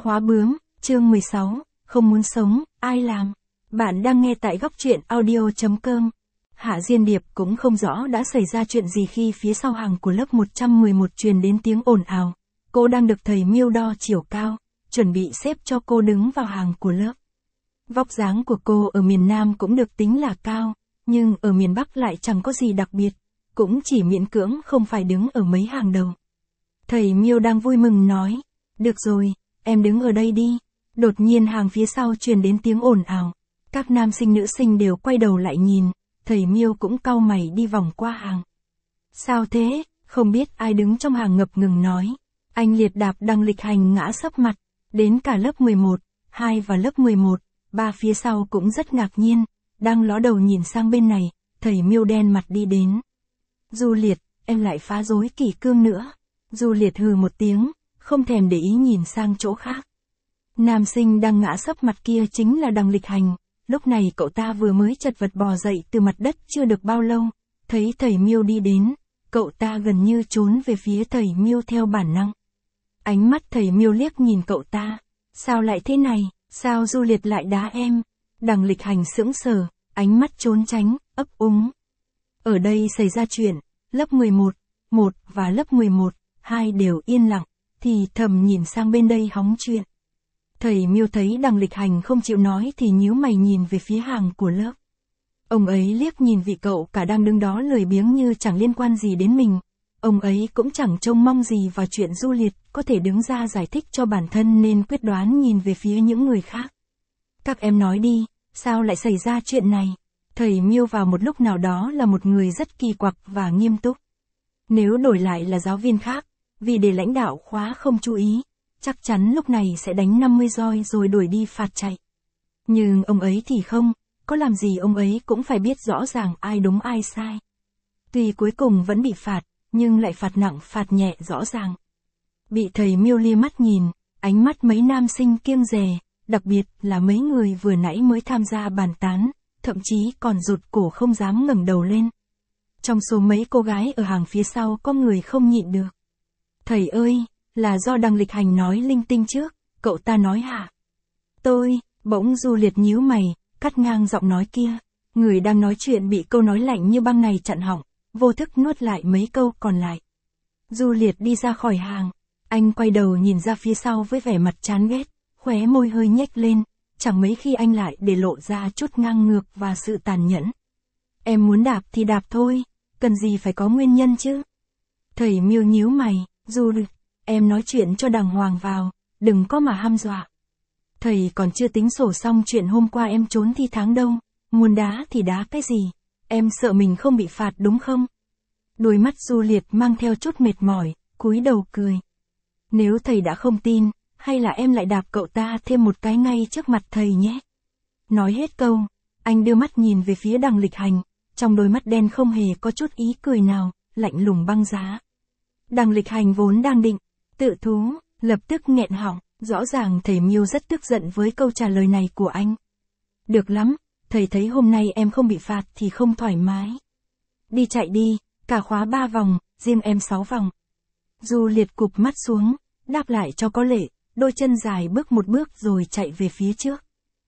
Khóa bướm, chương 16, không muốn sống, ai làm? Bạn đang nghe tại góc truyện audio.com. Hạ Diên Điệp cũng không rõ đã xảy ra chuyện gì khi phía sau hàng của lớp 111 truyền đến tiếng ồn ào. Cô đang được thầy Miêu đo chiều cao, chuẩn bị xếp cho cô đứng vào hàng của lớp. Vóc dáng của cô ở miền Nam cũng được tính là cao, nhưng ở miền Bắc lại chẳng có gì đặc biệt, cũng chỉ miễn cưỡng không phải đứng ở mấy hàng đầu. Thầy Miêu đang vui mừng nói, được rồi, em đứng ở đây đi. Đột nhiên hàng phía sau truyền đến tiếng ồn ào. Các nam sinh nữ sinh đều quay đầu lại nhìn, thầy Miêu cũng cau mày đi vòng qua hàng. Sao thế, không biết ai đứng trong hàng ngập ngừng nói. Anh liệt đạp Đằng Lịch Hành ngã sấp mặt, đến cả lớp 11, 2 và lớp 11, 3 phía sau cũng rất ngạc nhiên, đang ló đầu nhìn sang bên này, thầy Miêu đen mặt đi đến. Du Liệt, em lại phá rối kỷ cương nữa. Du Liệt hừ một tiếng, không thèm để ý nhìn sang chỗ khác. Nam sinh đang ngã sấp mặt kia chính là Đằng Lịch Hành, lúc này cậu ta vừa mới chật vật bò dậy từ mặt đất chưa được bao lâu, thấy thầy Miêu đi đến, cậu ta gần như trốn về phía thầy Miêu theo bản năng. Ánh mắt thầy Miêu liếc nhìn cậu ta, sao lại thế này, sao Du Liệt lại đá em? Đằng Lịch Hành sững sờ, ánh mắt trốn tránh, ấp úng. Ở đây xảy ra chuyện, lớp 11, 1 và lớp 11, 2 đều yên lặng, thì thầm nhìn sang bên đây hóng chuyện. Thầy Miêu thấy Đằng Lịch Hành không chịu nói thì nhíu mày nhìn về phía hàng của lớp. Ông ấy liếc nhìn vị cậu cả đang đứng đó lười biếng như chẳng liên quan gì đến mình. Ông ấy cũng chẳng trông mong gì vào chuyện Du Liệt có thể đứng ra giải thích cho bản thân nên quyết đoán nhìn về phía những người khác. Các em nói đi, sao lại xảy ra chuyện này? Thầy Miêu vào một lúc nào đó là một người rất kỳ quặc và nghiêm túc. Nếu đổi lại là giáo viên khác, vì để lãnh đạo khóa không chú ý, chắc chắn lúc này sẽ đánh 50 roi rồi đuổi đi phạt chạy. Nhưng ông ấy thì không, có làm gì ông ấy cũng phải biết rõ ràng ai đúng ai sai. Tuy cuối cùng vẫn bị phạt, nhưng lại phạt nặng phạt nhẹ rõ ràng. Bị thầy Miêu lia mắt nhìn, ánh mắt mấy nam sinh kiêng dè, đặc biệt là mấy người vừa nãy mới tham gia bàn tán, thậm chí còn rụt cổ không dám ngẩng đầu lên. Trong số mấy cô gái ở hàng phía sau có người không nhịn được. Thầy ơi, là do Đằng Lịch Hành nói linh tinh trước, cậu ta nói hả? Bỗng Du Liệt nhíu mày, cắt ngang giọng nói kia. Người đang nói chuyện bị câu nói lạnh như băng này chặn họng, vô thức nuốt lại mấy câu còn lại. Du Liệt đi ra khỏi hàng, anh quay đầu nhìn ra phía sau với vẻ mặt chán ghét, khóe môi hơi nhếch lên, chẳng mấy khi anh lại để lộ ra chút ngang ngược và sự tàn nhẫn. Em muốn đạp thì đạp thôi, cần gì phải có nguyên nhân chứ? Thầy Miêu nhíu mày, Du Liệt, em nói chuyện cho đàng hoàng vào, đừng có mà hăm dọa. Thầy còn chưa tính sổ xong chuyện hôm qua em trốn thi tháng đâu, muốn đá thì đá cái gì, em sợ mình không bị phạt đúng không? Đôi mắt Du Liệt mang theo chút mệt mỏi, cúi đầu cười. Nếu thầy đã không tin, hay là em lại đạp cậu ta thêm một cái ngay trước mặt thầy nhé. Nói hết câu, anh đưa mắt nhìn về phía Đằng Lịch Hành, trong đôi mắt đen không hề có chút ý cười nào, lạnh lùng băng giá. Đằng Lịch Hành vốn đang định tự thú, lập tức nghẹn họng, rõ ràng thầy Miêu rất tức giận với câu trả lời này của anh. Được lắm, thầy thấy hôm nay em không bị phạt thì không thoải mái. Đi chạy đi, cả khóa 3 vòng, riêng em 6 vòng. Du Liệt cụp mắt xuống, đáp lại cho có lệ, đôi chân dài bước một bước rồi chạy về phía trước.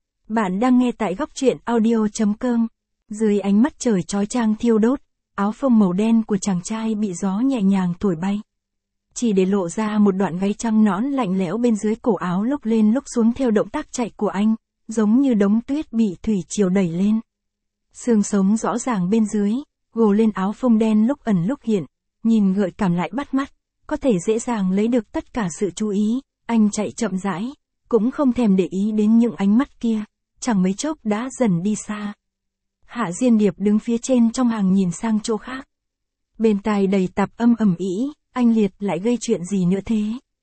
Bạn đang nghe tại góc truyện audio.com. Dưới ánh mắt trời chói chang thiêu đốt, áo phông màu đen của chàng trai bị gió nhẹ nhàng thổi bay. Chỉ để lộ ra một đoạn gáy trắng nõn lạnh lẽo bên dưới cổ áo lúc lên lúc xuống theo động tác chạy của anh, giống như đống tuyết bị thủy triều đẩy lên. Xương sống rõ ràng bên dưới, gồ lên áo phông đen lúc ẩn lúc hiện, nhìn gợi cảm lại bắt mắt, có thể dễ dàng lấy được tất cả sự chú ý, anh chạy chậm rãi, cũng không thèm để ý đến những ánh mắt kia, chẳng mấy chốc đã dần đi xa. Hạ Diên Điệp đứng phía trên trong hàng nhìn sang chỗ khác. Bên tai đầy tạp âm ầm ĩ, anh Liệt lại gây chuyện gì nữa thế?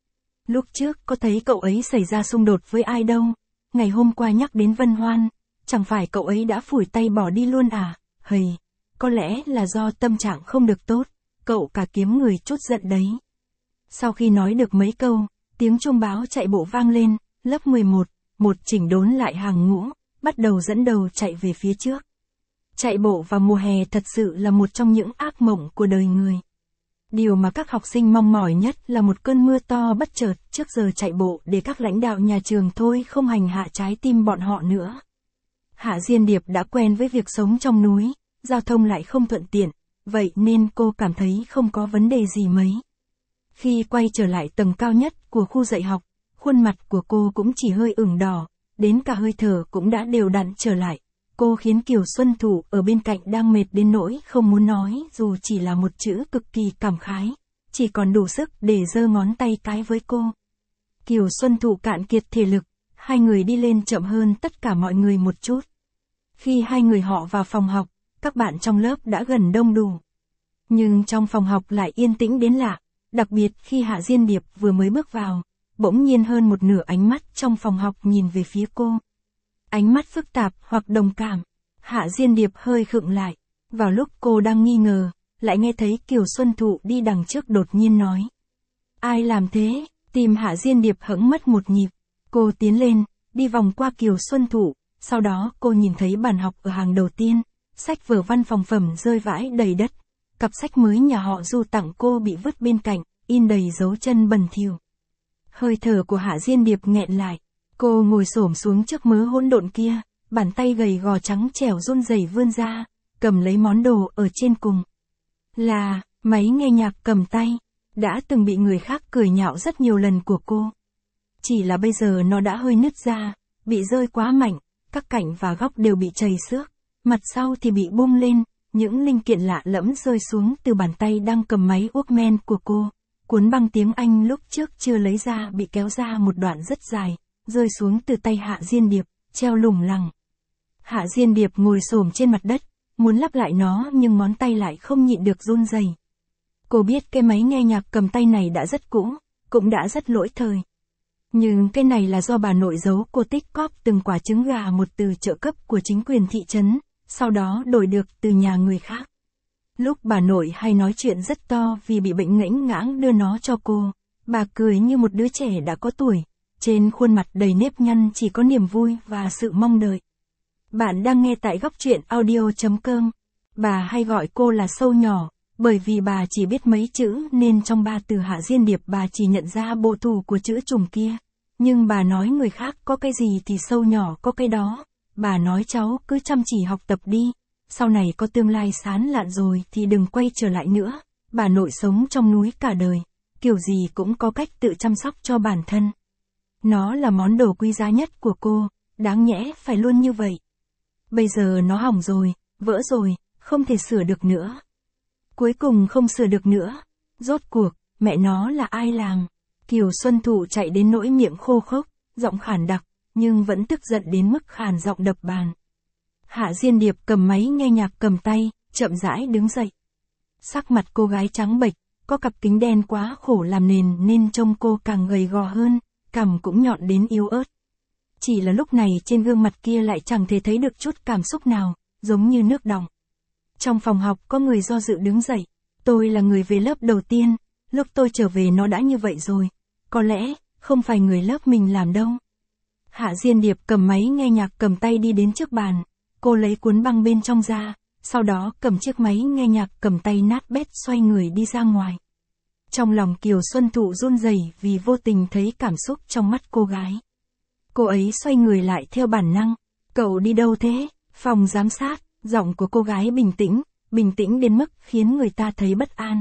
Lúc trước có thấy cậu ấy xảy ra xung đột với ai đâu, ngày hôm qua nhắc đến Vân Hoan, chẳng phải cậu ấy đã phủi tay bỏ đi luôn à? Hầy, có lẽ là do tâm trạng không được tốt, cậu cả kiếm người chút giận đấy. Sau khi nói được mấy câu, tiếng chuông báo chạy bộ vang lên, lớp 11, một chỉnh đốn lại hàng ngũ, bắt đầu dẫn đầu chạy về phía trước. Chạy bộ vào mùa hè thật sự là một trong những ác mộng của đời người. Điều mà các học sinh mong mỏi nhất là một cơn mưa to bất chợt trước giờ chạy bộ để các lãnh đạo nhà trường thôi không hành hạ trái tim bọn họ nữa. Hạ Diên Điệp đã quen với việc sống trong núi, giao thông lại không thuận tiện, vậy nên cô cảm thấy không có vấn đề gì mấy. Khi quay trở lại tầng cao nhất của khu dạy học, khuôn mặt của cô cũng chỉ hơi ửng đỏ, đến cả hơi thở cũng đã đều đặn trở lại. Cô khiến Kiều Xuân Thụ ở bên cạnh đang mệt đến nỗi không muốn nói dù chỉ là một chữ cực kỳ cảm khái, chỉ còn đủ sức để giơ ngón tay cái với cô. Kiều Xuân Thụ cạn kiệt thể lực, hai người đi lên chậm hơn tất cả mọi người một chút. Khi hai người họ vào phòng học, các bạn trong lớp đã gần đông đủ. Nhưng trong phòng học lại yên tĩnh đến lạ, đặc biệt khi Hạ Diên Điệp vừa mới bước vào, bỗng nhiên hơn một nửa ánh mắt trong phòng học nhìn về phía cô. Ánh mắt phức tạp hoặc đồng cảm. Hạ Diên Điệp hơi khựng lại. Vào lúc cô đang nghi ngờ, lại nghe thấy Kiều Xuân Thụ đi đằng trước đột nhiên nói. Ai làm thế? Tim Hạ Diên Điệp hững mất một nhịp. Cô tiến lên, đi vòng qua Kiều Xuân Thụ, sau đó cô nhìn thấy bàn học ở hàng đầu tiên, sách vở văn phòng phẩm rơi vãi đầy đất. Cặp sách mới nhà họ Du tặng cô bị vứt bên cạnh, in đầy dấu chân bẩn thỉu. Hơi thở của Hạ Diên Điệp nghẹn lại. Cô ngồi xổm xuống trước mớ hỗn độn kia, bàn tay gầy gò trắng trẻo run rẩy vươn ra, cầm lấy món đồ ở trên cùng. Là máy nghe nhạc cầm tay, đã từng bị người khác cười nhạo rất nhiều lần của cô. Chỉ là bây giờ nó đã hơi nứt ra, bị rơi quá mạnh, các cạnh và góc đều bị trầy xước, mặt sau thì bị bung lên, những linh kiện lạ lẫm rơi xuống từ bàn tay đang cầm máy Walkman của cô. Cuốn băng tiếng Anh lúc trước chưa lấy ra bị kéo ra một đoạn rất dài, rơi xuống từ tay Hạ Diên Điệp, treo lủng lẳng. Hạ Diên Điệp ngồi xổm trên mặt đất, muốn lắp lại nó nhưng ngón tay lại không nhịn được run rẩy. Cô biết cái máy nghe nhạc cầm tay này đã rất cũ, cũng đã rất lỗi thời. Nhưng cái này là do bà nội giấu cô tích cóp từng quả trứng gà một từ trợ cấp của chính quyền thị trấn, sau đó đổi được từ nhà người khác. Lúc bà nội hay nói chuyện rất to vì bị bệnh nghẽn ngãng đưa nó cho cô, bà cười như một đứa trẻ đã có tuổi, trên khuôn mặt đầy nếp nhăn chỉ có niềm vui và sự mong đợi. Bạn đang nghe tại Góc Truyện Audio.com. Bà hay gọi cô là Sâu Nhỏ, bởi vì bà chỉ biết mấy chữ nên trong ba từ Hạ Diên Điệp bà chỉ nhận ra bộ thủ của chữ trùng kia. Nhưng bà nói người khác có cái gì thì Sâu Nhỏ có cái đó. Bà nói cháu cứ chăm chỉ học tập đi, sau này có tương lai sáng lạn rồi thì đừng quay trở lại nữa. Bà nội sống trong núi cả đời, kiểu gì cũng có cách tự chăm sóc cho bản thân. Nó là món đồ quý giá nhất của cô, đáng nhẽ phải luôn như vậy. Bây giờ nó hỏng rồi, vỡ rồi, không thể sửa được nữa. Cuối cùng không sửa được nữa. Rốt cuộc, mẹ nó là ai làm? Kiều Xuân Thụ chạy đến nỗi miệng khô khốc, giọng khản đặc, nhưng vẫn tức giận đến mức khàn giọng đập bàn. Hạ Diên Điệp cầm máy nghe nhạc cầm tay, chậm rãi đứng dậy. Sắc mặt cô gái trắng bệch, có cặp kính đen quá khổ làm nền nên trông cô càng gầy gò hơn, cằm cũng nhọn đến yếu ớt. Chỉ là lúc này trên gương mặt kia lại chẳng thể thấy được chút cảm xúc nào, giống như nước đọng. Trong phòng học có người do dự đứng dậy. Tôi là người về lớp đầu tiên, lúc tôi trở về nó đã như vậy rồi. Có lẽ, không phải người lớp mình làm đâu. Hạ Diên Điệp cầm máy nghe nhạc cầm tay đi đến trước bàn. Cô lấy cuốn băng bên trong ra, sau đó cầm chiếc máy nghe nhạc cầm tay nát bét xoay người đi ra ngoài. Trong lòng Kiều Xuân Thụ run rẩy vì vô tình thấy cảm xúc trong mắt cô gái. Cô ấy xoay người lại theo bản năng. Cậu đi đâu thế? Phòng giám sát, giọng của cô gái bình tĩnh đến mức khiến người ta thấy bất an.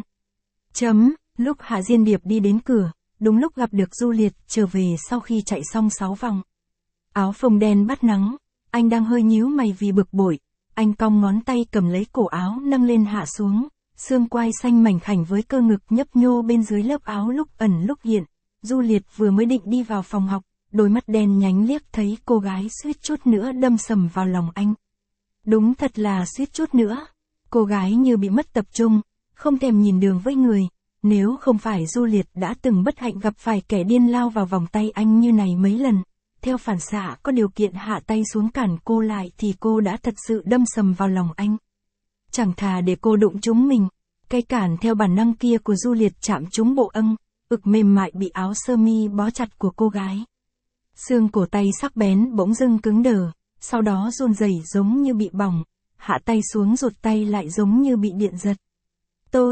Lúc Hạ Diên Điệp đi đến cửa, đúng lúc gặp được Du Liệt trở về sau khi chạy xong 6 vòng. Áo phông đen bắt nắng, anh đang hơi nhíu mày vì bực bội. Anh cong ngón tay cầm lấy cổ áo nâng lên hạ xuống, xương quai xanh mảnh khảnh với cơ ngực nhấp nhô bên dưới lớp áo lúc ẩn lúc hiện. Du Liệt vừa mới định đi vào phòng học, đôi mắt đen nhánh liếc thấy cô gái suýt chút nữa đâm sầm vào lòng anh. Đúng thật là suýt chút nữa. Cô gái như bị mất tập trung, không thèm nhìn đường với người. Nếu không phải Du Liệt đã từng bất hạnh gặp phải kẻ điên lao vào vòng tay anh như này mấy lần, theo phản xạ có điều kiện hạ tay xuống cản cô lại thì cô đã thật sự đâm sầm vào lòng anh. Chẳng thà để cô đụng trúng mình. Cái cản theo bản năng kia của Du Liệt chạm trúng bộ ực mềm mại bị áo sơ mi bó chặt của cô gái. Xương cổ tay sắc bén bỗng dưng cứng đờ, sau đó run rẩy giống như bị bỏng, hạ tay xuống rụt tay lại giống như bị điện giật.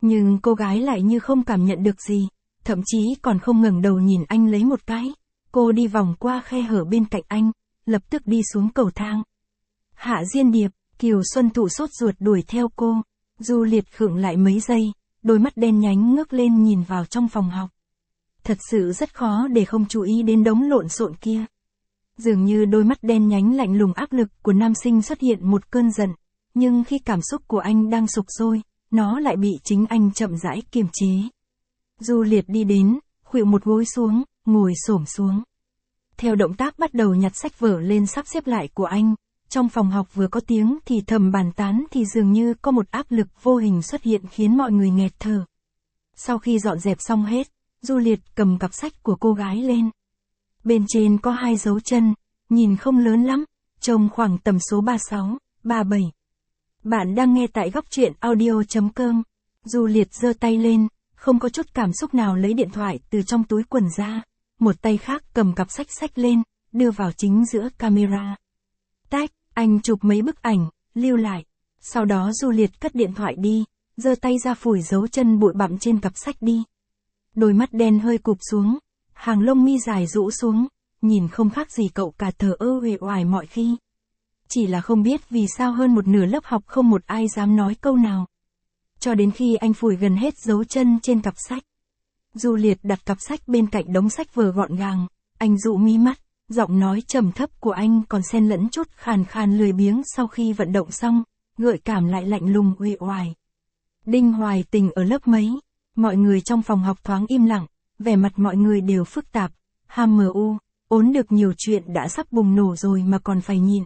Nhưng cô gái lại như không cảm nhận được gì, thậm chí còn không ngẩng đầu nhìn anh lấy một cái. Cô đi vòng qua khe hở bên cạnh anh, lập tức đi xuống cầu thang. Hạ Diên Điệp, Kiều Xuân Thụ sốt ruột đuổi theo cô. Du Liệt khựng lại mấy giây, đôi mắt đen nhánh ngước lên nhìn vào trong phòng học. Thật sự rất khó để không chú ý đến đống lộn xộn kia. Dường như đôi mắt đen nhánh lạnh lùng áp lực của nam sinh xuất hiện một cơn giận, nhưng khi cảm xúc của anh đang sục sôi, nó lại bị chính anh chậm rãi kiềm chế. Du Liệt đi đến, khuỵu một gối xuống, ngồi xổm xuống. Theo động tác bắt đầu nhặt sách vở lên sắp xếp lại của anh, trong phòng học vừa có tiếng thì thầm bàn tán thì dường như có một áp lực vô hình xuất hiện khiến mọi người nghẹt thở. Sau khi dọn dẹp xong hết, Du Liệt cầm cặp sách của cô gái lên. Bên trên có 2 dấu chân, nhìn không lớn lắm, trông khoảng tầm số 36, 37. Bạn đang nghe tại góc truyện audio.com. Du Liệt giơ tay lên, không có chút cảm xúc nào lấy điện thoại từ trong túi quần ra. Một tay khác cầm cặp sách lên, đưa vào chính giữa camera. Tách, anh chụp mấy bức ảnh, lưu lại. Sau đó Du Liệt cất điện thoại đi, giơ tay ra phủi dấu chân bụi bặm trên cặp sách đi. Đôi mắt đen hơi cụp xuống, hàng lông mi dài rũ xuống, nhìn không khác gì cậu cả thờ ơ uể oải mọi khi. Chỉ là không biết vì sao hơn một nửa lớp học không một ai dám nói câu nào. Cho đến khi anh phủi gần hết dấu chân trên cặp sách. Du Liệt đặt cặp sách bên cạnh đống sách vở gọn gàng, anh dụ mí mắt, giọng nói trầm thấp của anh còn xen lẫn chút khàn khàn lười biếng sau khi vận động xong, gợi cảm lại lạnh lùng uể oải. Đinh Hoài Tình ở lớp mấy? Mọi người trong phòng học thoáng im lặng, vẻ mặt mọi người đều phức tạp. HMU, ốn được nhiều chuyện đã sắp bùng nổ rồi mà còn phải nhịn.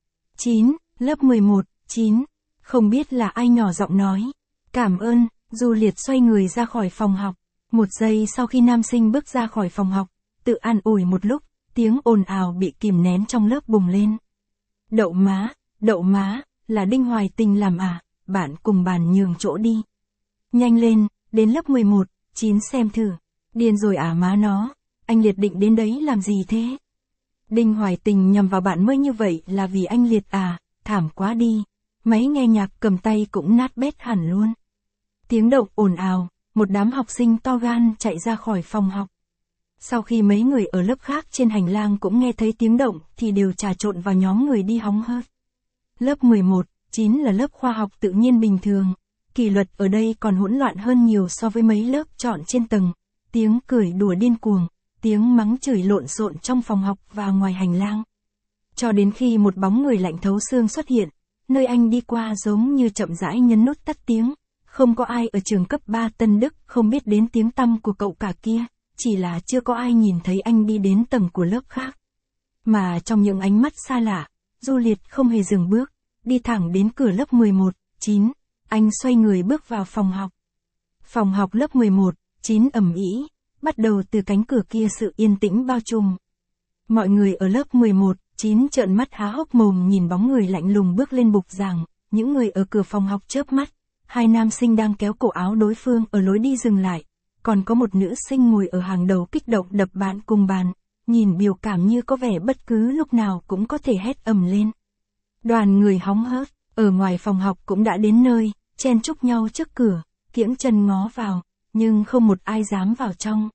9, lớp 11, 9. Không biết là ai nhỏ giọng nói. Cảm ơn. Du Liệt xoay người ra khỏi phòng học. Một giây sau khi nam sinh bước ra khỏi phòng học, tự an ủi một lúc, tiếng ồn ào bị kìm nén trong lớp bùng lên. Đậu má, là Đinh Hoài Tình làm à, bạn cùng bàn nhường chỗ đi. Nhanh lên, đến lớp 11, 9 xem thử. Điên rồi à má nó, anh Liệt định đến đấy làm gì thế? Đinh Hoài Tình nhằm vào bạn mới như vậy là vì anh Liệt à, thảm quá đi. Máy nghe nhạc cầm tay cũng nát bét hẳn luôn. Tiếng động ồn ào, một đám học sinh to gan chạy ra khỏi phòng học. Sau khi mấy người ở lớp khác trên hành lang cũng nghe thấy tiếng động thì đều trà trộn vào nhóm người đi hóng hớt. Lớp 11, 9 là lớp khoa học tự nhiên bình thường. Kỷ luật ở đây còn hỗn loạn hơn nhiều so với mấy lớp chọn trên tầng. Tiếng cười đùa điên cuồng, tiếng mắng chửi lộn xộn trong phòng học và ngoài hành lang. Cho đến khi một bóng người lạnh thấu xương xuất hiện, nơi anh đi qua giống như chậm rãi nhấn nút tắt tiếng. Không có ai ở trường cấp 3 Tân Đức không biết đến tiếng tăm của cậu cả kia, chỉ là chưa có ai nhìn thấy anh đi đến tầng của lớp khác. Mà trong những ánh mắt xa lạ, Du Liệt không hề dừng bước, đi thẳng đến cửa lớp 11, 9. Anh xoay người bước vào phòng học. Phòng học lớp 11, 9 ầm ĩ, bắt đầu từ cánh cửa kia sự yên tĩnh bao trùm. Mọi người ở lớp 11, 9 trợn mắt há hốc mồm nhìn bóng người lạnh lùng bước lên bục giảng, những người ở cửa phòng học chớp mắt. 2 nam sinh đang kéo cổ áo đối phương ở lối đi dừng lại, còn có một nữ sinh ngồi ở hàng đầu kích động đập bàn cùng bàn, nhìn biểu cảm như có vẻ bất cứ lúc nào cũng có thể hét ầm lên. Đoàn người hóng hớt, ở ngoài phòng học cũng đã đến nơi, chen chúc nhau trước cửa, kiễng chân ngó vào, nhưng không một ai dám vào trong.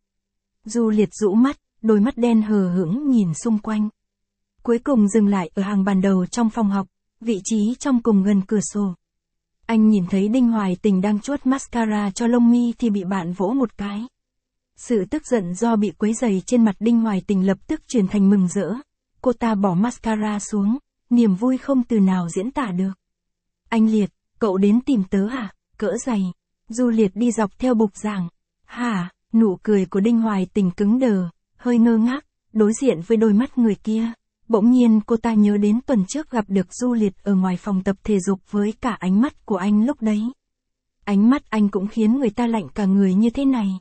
Du Liệt rũ mắt, đôi mắt đen hờ hững nhìn xung quanh. Cuối cùng dừng lại ở hàng bàn đầu trong phòng học, vị trí trong cùng gần cửa sổ. Anh nhìn thấy Đinh Hoài Tình đang chuốt mascara cho lông mi thì bị bạn vỗ một cái. Sự tức giận do bị quấy rầy trên mặt Đinh Hoài Tình lập tức chuyển thành mừng rỡ. Cô ta bỏ mascara xuống, niềm vui không từ nào diễn tả được. Anh Liệt, cậu đến tìm tớ hả? Cỡ giày. Du Liệt đi dọc theo bục giảng. Hả? Nụ cười của Đinh Hoài Tình cứng đờ, hơi ngơ ngác, đối diện với đôi mắt người kia. Bỗng nhiên cô ta nhớ đến tuần trước gặp được Du Liệt ở ngoài phòng tập thể dục với cả ánh mắt của anh lúc đấy. Ánh mắt anh cũng khiến người ta lạnh cả người như thế này.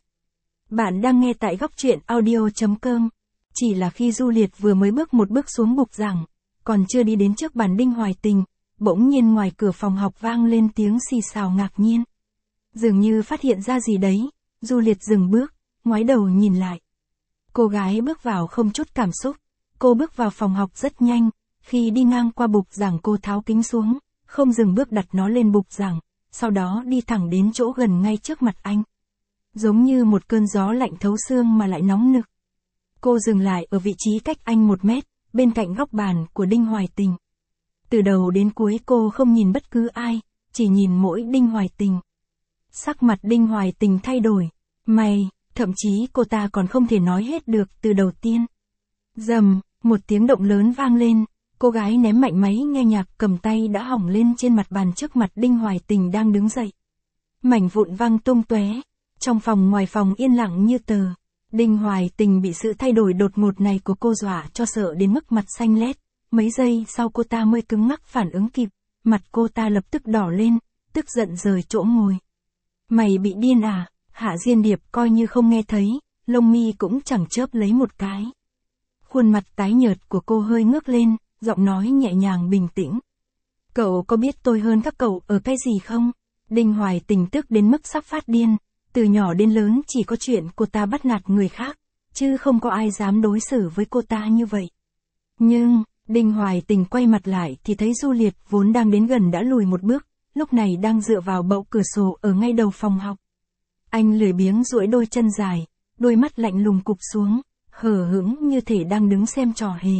Bạn đang nghe tại góc truyện audio.com. Chỉ là khi Du Liệt vừa mới bước một bước xuống bục giảng, còn chưa đi đến trước bàn Đinh Hoài Tình, bỗng nhiên ngoài cửa phòng học vang lên tiếng xì xào ngạc nhiên. Dường như phát hiện ra gì đấy, Du Liệt dừng bước, ngoái đầu nhìn lại. Cô gái bước vào không chút cảm xúc. Cô bước vào phòng học rất nhanh, khi đi ngang qua bục giảng cô tháo kính xuống, không dừng bước đặt nó lên bục giảng, sau đó đi thẳng đến chỗ gần ngay trước mặt anh. Giống như một cơn gió lạnh thấu xương mà lại nóng nực. Cô dừng lại ở vị trí cách anh 1 mét, bên cạnh góc bàn của Đinh Hoài Tình. Từ đầu đến cuối cô không nhìn bất cứ ai, chỉ nhìn mỗi Đinh Hoài Tình. Sắc mặt Đinh Hoài Tình thay đổi. Mày, thậm chí cô ta còn không thể nói hết được từ đầu tiên. Rầm, một tiếng động lớn vang lên, cô gái ném mạnh máy nghe nhạc cầm tay đã hỏng lên trên mặt bàn trước mặt Đinh Hoài Tình đang đứng dậy. Mảnh vụn văng tung tóe, trong phòng ngoài phòng yên lặng như tờ. Đinh Hoài Tình bị sự thay đổi đột ngột này của cô dọa cho sợ đến mức mặt xanh lét, mấy giây sau cô ta mới cứng ngắc phản ứng kịp, mặt cô ta lập tức đỏ lên, tức giận rời chỗ ngồi. Mày bị điên à? Hạ Diên Điệp coi như không nghe thấy, lông mi cũng chẳng chớp lấy một cái. Khuôn mặt tái nhợt của cô hơi ngước lên, giọng nói nhẹ nhàng bình tĩnh. Cậu có biết tôi hơn các cậu ở cái gì không? Đinh Hoài Tình tức đến mức sắp phát điên, từ nhỏ đến lớn chỉ có chuyện cô ta bắt nạt người khác, chứ không có ai dám đối xử với cô ta như vậy. Nhưng, Đinh Hoài Tình quay mặt lại thì thấy Du Liệt vốn đang đến gần đã lùi một bước, lúc này đang dựa vào bậu cửa sổ ở ngay đầu phòng học. Anh lười biếng duỗi đôi chân dài, đôi mắt lạnh lùng cụp xuống, hờ hững như thể đang đứng xem trò hề.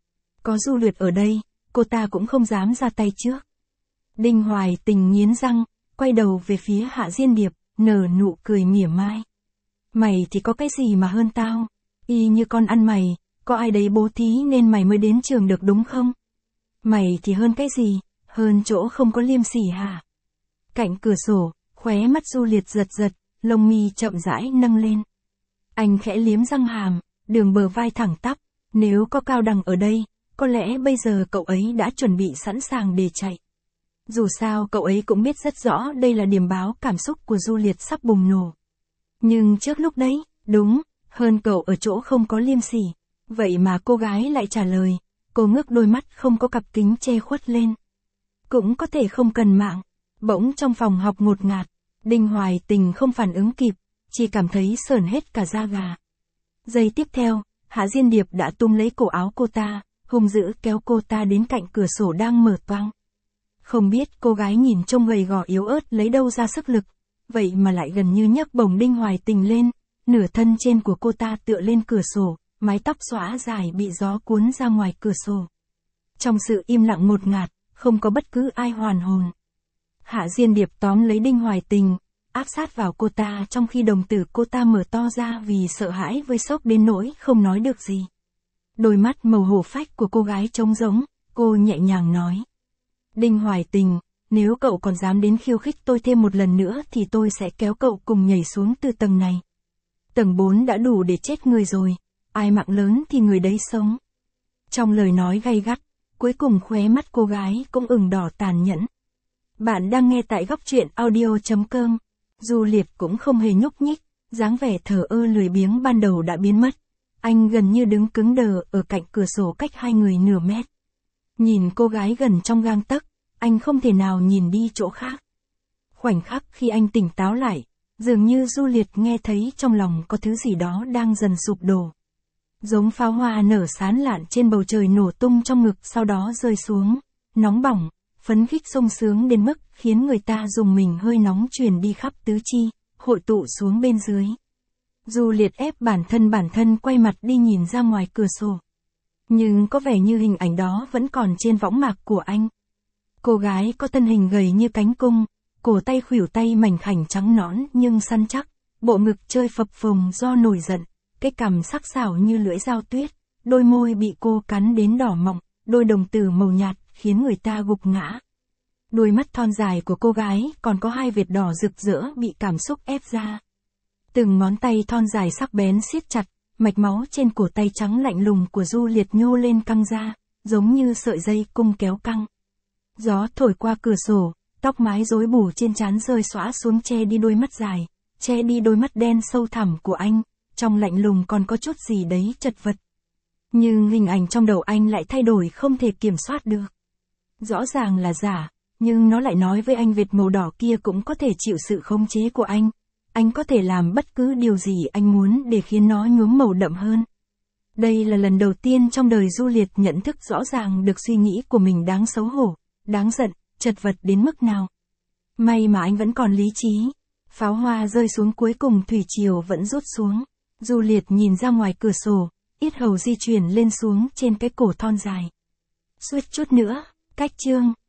Có Du Liệt ở đây, cô ta cũng không dám ra tay trước. Đinh Hoài Tình nghiến răng, quay đầu về phía Hạ Diên Điệp, nở nụ cười mỉa mai. Mày thì có cái gì mà hơn tao? Y như con ăn mày, có ai đấy bố thí nên mày mới đến trường được đúng không? Mày thì hơn cái gì? Hơn chỗ không có liêm sỉ hả? Cạnh cửa sổ, khóe mắt Du Liệt giật giật, lông mi chậm rãi nâng lên. Anh khẽ liếm răng hàm, đường bờ vai thẳng tắp, nếu có Cao Đằng ở đây, có lẽ bây giờ cậu ấy đã chuẩn bị sẵn sàng để chạy. Dù sao cậu ấy cũng biết rất rõ đây là điểm báo cảm xúc của Du Liệt sắp bùng nổ. Nhưng trước lúc đấy, đúng, hơn cậu ở chỗ không có liêm sỉ. Vậy mà cô gái lại trả lời, cô ngước đôi mắt không có cặp kính che khuất lên. Cũng có thể không cần mạng. Bỗng trong phòng học ngột ngạt, Đinh Hoài Tình không phản ứng kịp, chỉ cảm thấy sởn hết cả da gà. Giây tiếp theo, Hạ Diên Điệp đã túm lấy cổ áo cô ta, hung dữ kéo cô ta đến cạnh cửa sổ đang mở toang. Không biết cô gái nhìn trông gầy gò yếu ớt lấy đâu ra sức lực, vậy mà lại gần như nhấc bổng Đinh Hoài Tình lên, nửa thân trên của cô ta tựa lên cửa sổ, mái tóc xõa dài bị gió cuốn ra ngoài cửa sổ. Trong sự im lặng ngột ngạt, không có bất cứ ai hoàn hồn. Hạ Diên Điệp tóm lấy Đinh Hoài Tình, áp sát vào cô ta trong khi đồng tử cô ta mở to ra vì sợ hãi với sốc đến nỗi không nói được gì. Đôi mắt màu hổ phách của cô gái trống rỗng, cô nhẹ nhàng nói. Đinh Hoài Tình, nếu cậu còn dám đến khiêu khích tôi thêm một lần nữa thì tôi sẽ kéo cậu cùng nhảy xuống từ tầng này. Tầng 4 đã đủ để chết người rồi, ai mạng lớn thì người đấy sống. Trong lời nói gay gắt, cuối cùng khóe mắt cô gái cũng ửng đỏ tàn nhẫn. Bạn đang nghe tại góc truyện audio.com. Du Liệt cũng không hề nhúc nhích, dáng vẻ thờ ơ lười biếng ban đầu đã biến mất. Anh gần như đứng cứng đờ ở cạnh cửa sổ cách hai người nửa mét. Nhìn cô gái gần trong gang tấc, anh không thể nào nhìn đi chỗ khác. Khoảnh khắc khi anh tỉnh táo lại, dường như Du Liệt nghe thấy trong lòng có thứ gì đó đang dần sụp đổ. Giống pháo hoa nở sán lạn trên bầu trời nổ tung trong ngực sau đó rơi xuống, nóng bỏng, phấn khích sung sướng đến mức khiến người ta dùng mình hơi nóng truyền đi khắp tứ chi, hội tụ xuống bên dưới. Du Liệt ép bản thân quay mặt đi nhìn ra ngoài cửa sổ. Nhưng có vẻ như hình ảnh đó vẫn còn trên võng mạc của anh. Cô gái có thân hình gầy như cánh cung, cổ tay khuỷu tay mảnh khảnh trắng nõn nhưng săn chắc, bộ ngực chơi phập phồng do nổi giận, cái cằm sắc sảo như lưỡi dao tuyết, đôi môi bị cô cắn đến đỏ mọng, đôi đồng tử màu nhạt khiến người ta gục ngã. Đôi mắt thon dài của cô gái còn có hai vệt đỏ rực rỡ bị cảm xúc ép ra. Từng ngón tay thon dài sắc bén siết chặt, mạch máu trên cổ tay trắng lạnh lùng của Du Liệt nhô lên căng ra, giống như sợi dây cung kéo căng. Gió thổi qua cửa sổ, tóc mái rối bù trên trán rơi xõa xuống che đi đôi mắt dài, che đi đôi mắt đen sâu thẳm của anh, trong lạnh lùng còn có chút gì đấy chật vật. Nhưng hình ảnh trong đầu anh lại thay đổi không thể kiểm soát được. Rõ ràng là giả, nhưng nó lại nói với anh vệt màu đỏ kia cũng có thể chịu sự khống chế của anh. Anh có thể làm bất cứ điều gì anh muốn để khiến nó nhuốm màu đậm hơn. Đây là lần đầu tiên trong đời Du Liệt nhận thức rõ ràng được suy nghĩ của mình đáng xấu hổ, đáng giận, chật vật đến mức nào. May mà anh vẫn còn lý trí. Pháo hoa rơi xuống cuối cùng thủy triều vẫn rút xuống. Juliet nhìn ra ngoài cửa sổ, yết hầu di chuyển lên xuống trên cái cổ thon dài. Suýt chút nữa, cách chương.